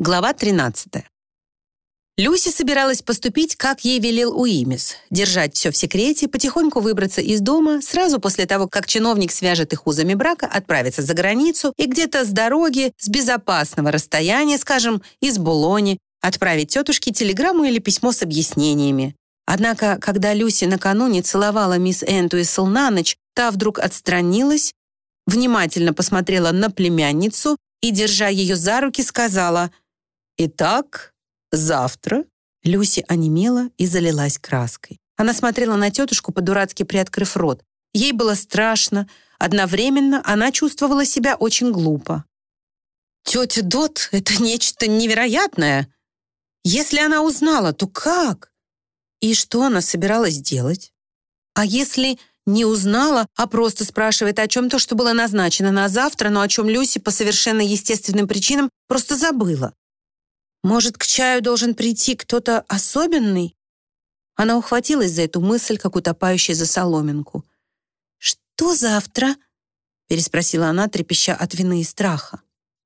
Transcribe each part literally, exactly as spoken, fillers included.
Глава тринадцатая. Люси собиралась поступить, как ей велел Уимис, держать все в секрете, потихоньку выбраться из дома, сразу после того, как чиновник свяжет их узами брака, отправиться за границу и где-то с дороги, с безопасного расстояния, скажем, из Булони, отправить тетушке телеграмму или письмо с объяснениями. Однако, когда Люси накануне целовала мисс Энтуисл на ночь, та вдруг отстранилась, внимательно посмотрела на племянницу и, держа ее за руки, сказала: «Итак, завтра». Люси онемела и залилась краской. Она смотрела на тетушку, по-дурацки приоткрыв рот. Ей было страшно. Одновременно она чувствовала себя очень глупо. «Тетя Дот — это нечто невероятное. Если она узнала, то как? И что она собиралась делать? А если не узнала, а просто спрашивает о чем-то, что было назначено на завтра, но о чем Люси по совершенно естественным причинам просто забыла? Может, к чаю должен прийти кто-то особенный? Она ухватилась за эту мысль, как утопающая за соломинку. «Что завтра?» — переспросила она, трепеща от вины и страха.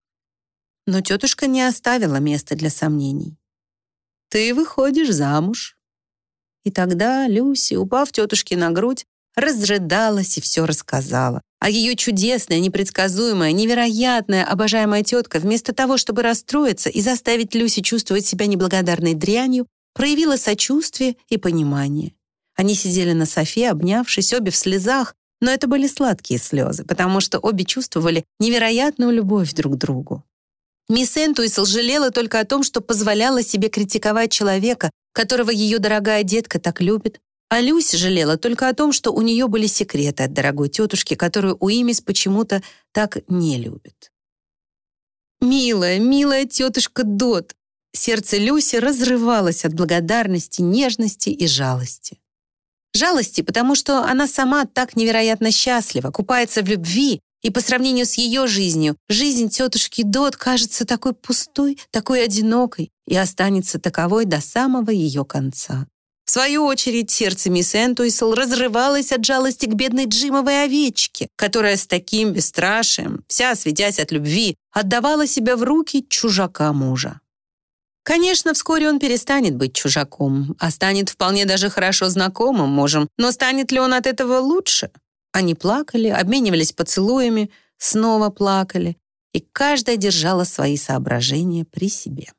Но тетушка не оставила места для сомнений. «Ты выходишь замуж». И тогда Люси, упав тетушке на грудь, разрыдалась и все рассказала. А ее чудесная, непредсказуемая, невероятная, обожаемая тетка, вместо того, чтобы расстроиться и заставить Люси чувствовать себя неблагодарной дрянью, проявила сочувствие и понимание. Они сидели на софе, обнявшись, обе в слезах, но это были сладкие слезы, потому что обе чувствовали невероятную любовь друг к другу. Мисс Энтуисл жалела только о том, что позволяла себе критиковать человека, которого ее дорогая детка так любит, а Люси жалела только о том, что у нее были секреты от дорогой тетушки, которую Уимис почему-то так не любит. «Милая, милая тетушка Дот!» Сердце Люси разрывалось от благодарности, нежности и жалости. Жалости, потому что она сама так невероятно счастлива, купается в любви, и по сравнению с ее жизнью, жизнь тетушки Дот кажется такой пустой, такой одинокой и останется таковой до самого ее конца. В свою очередь, сердце мисс Энтуисл разрывалось от жалости к бедной Джимовой овечке, которая с таким бесстрашием, вся светясь от любви, отдавала себя в руки чужака мужа. Конечно, вскоре он перестанет быть чужаком, а станет вполне даже хорошо знакомым мужем, но станет ли он от этого лучше? Они плакали, обменивались поцелуями, снова плакали, и каждая держала свои соображения при себе.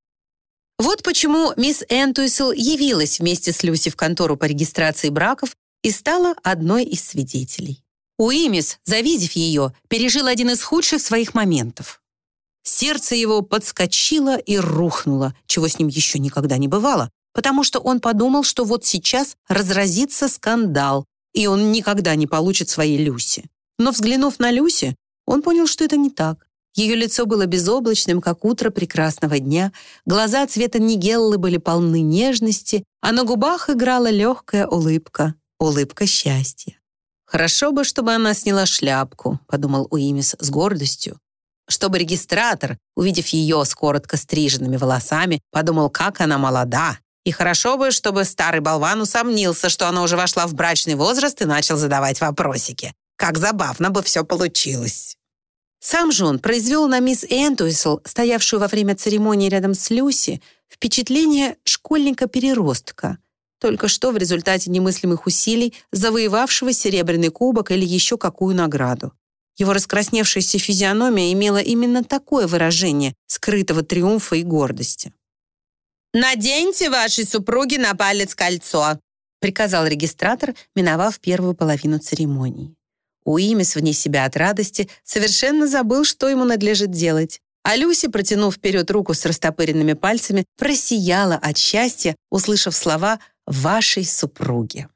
Вот почему мисс Энтуисл явилась вместе с Люси в контору по регистрации браков и стала одной из свидетелей. Уимис, завидев ее, пережил один из худших своих моментов. Сердце его подскочило и рухнуло, чего с ним еще никогда не бывало, потому что он подумал, что вот сейчас разразится скандал, и он никогда не получит своей Люси. Но, взглянув на Люси, он понял, что это не так. Ее лицо было безоблачным, как утро прекрасного дня, глаза цвета нигеллы были полны нежности, а на губах играла легкая улыбка, улыбка счастья. «Хорошо бы, чтобы она сняла шляпку», — подумал Уимис с гордостью. Чтобы регистратор, увидев ее с коротко стриженными волосами, подумал, как она молода. И хорошо бы, чтобы старый болван усомнился, что она уже вошла в брачный возраст и начал задавать вопросики. Как забавно бы все получилось. Сам же он произвел на мисс Энтуисл, стоявшую во время церемонии рядом с Люси, впечатление школьника-переростка, только что в результате немыслимых усилий завоевавшего серебряный кубок или еще какую награду. Его раскрасневшаяся физиономия имела именно такое выражение скрытого триумфа и гордости. «Наденьте вашей супруге на палец кольцо», приказал регистратор, миновав первую половину церемонии. Уимис, вне себя от радости, совершенно забыл, что ему надлежит делать. А Люси, протянув вперед руку с растопыренными пальцами, просияла от счастья, услышав слова «вашей супруги».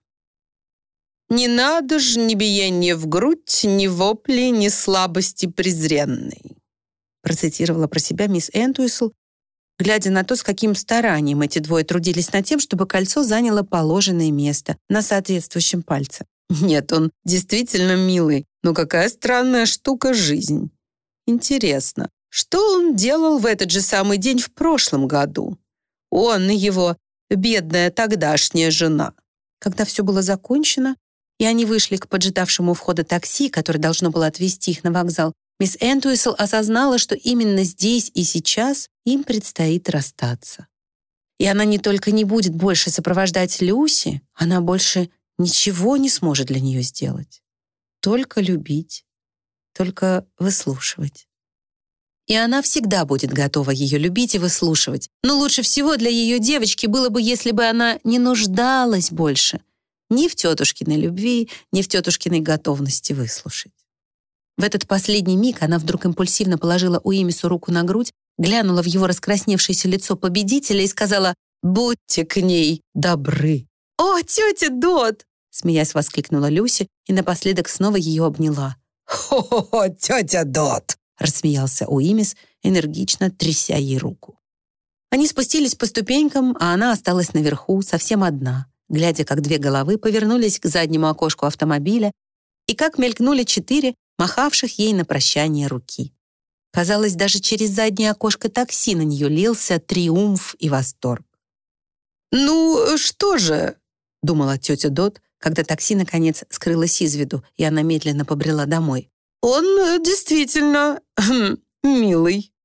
«Не надо ж ни биения в грудь, ни вопли, ни слабости презренной», процитировала про себя мисс Энтуисл, глядя на то, с каким старанием эти двое трудились над тем, чтобы кольцо заняло положенное место на соответствующем пальце. Нет, он действительно милый, но какая странная штука жизнь. Интересно, что он делал в этот же самый день в прошлом году? Он и его бедная тогдашняя жена. Когда все было закончено, и они вышли к поджидавшему у входа такси, которое должно было отвезти их на вокзал, Мисс Энтуисл осознала, что именно здесь и сейчас им предстоит расстаться. И она не только не будет больше сопровождать Люси, она больше ничего не сможет для нее сделать. Только любить, только выслушивать. И она всегда будет готова ее любить и выслушивать. Но лучше всего для ее девочки было бы, если бы она не нуждалась больше ни в тетушкиной любви, ни в тетушкиной готовности выслушать. В этот последний миг она вдруг импульсивно положила Уимису руку на грудь, глянула в его раскрасневшееся лицо победителя и сказала: «Будьте к ней добры». «О, тетя Дот!» — смеясь воскликнула Люси и напоследок снова ее обняла. «Хо-хо-хо, тетя Дот!» — рассмеялся Уимис, энергично тряся ей руку. Они спустились по ступенькам, а она осталась наверху, совсем одна, глядя, как две головы повернулись к заднему окошку автомобиля и как мелькнули четыре махавших ей на прощание руки. Казалось, даже через заднее окошко такси на нее лился триумф и восторг. «Ну, что же?» — думала тетя Дот, когда такси, наконец, скрылось из виду, и она медленно побрела домой. «Он действительно милый».